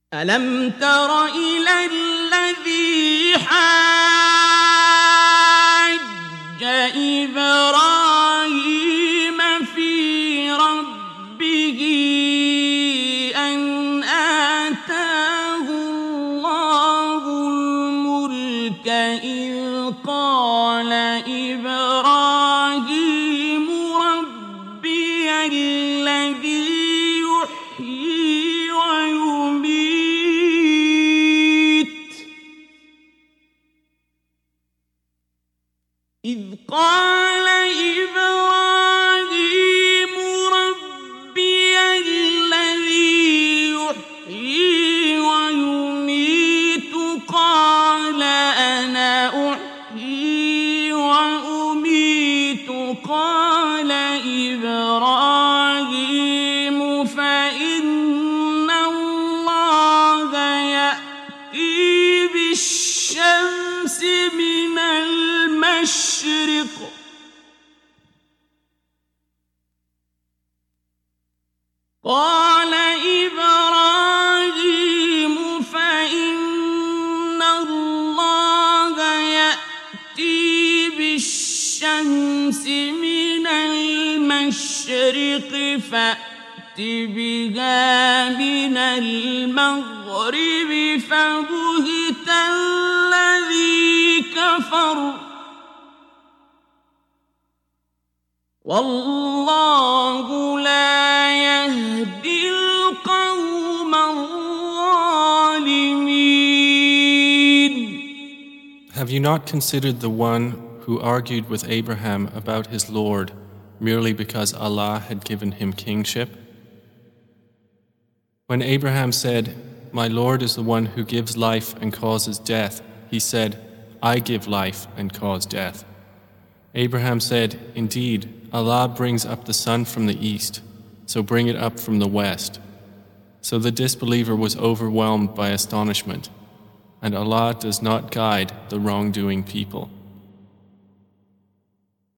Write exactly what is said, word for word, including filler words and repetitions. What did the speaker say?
ألم تر إلى الذي حاج إبراهيم في ربه أن آتاه الله الملك إذ قال إبراهيم ربي الذي يحيي ويميت إذ قال إبراهيم ربي الذي يحيي ويميت قال أنا أحيي وأميت قال إبراهيم فإن الله يأتي بالشمس من المشرق قال إبراهيم فإن الله يأتي بالشمس من المشرق فأت بها من المغرب فبهت الذي كفر والله لا يهدي القوم الظالمين. Have you not considered the one who argued with Abraham about his Lord merely because Allah had given him kingship? When Abraham said, "My Lord is the one who gives life and causes death," he said, "I give life and cause death." Abraham said, "Indeed, Allah brings up the sun from the east, so bring it up from the west." So the disbeliever was overwhelmed by astonishment, and Allah does not guide the wrongdoing people.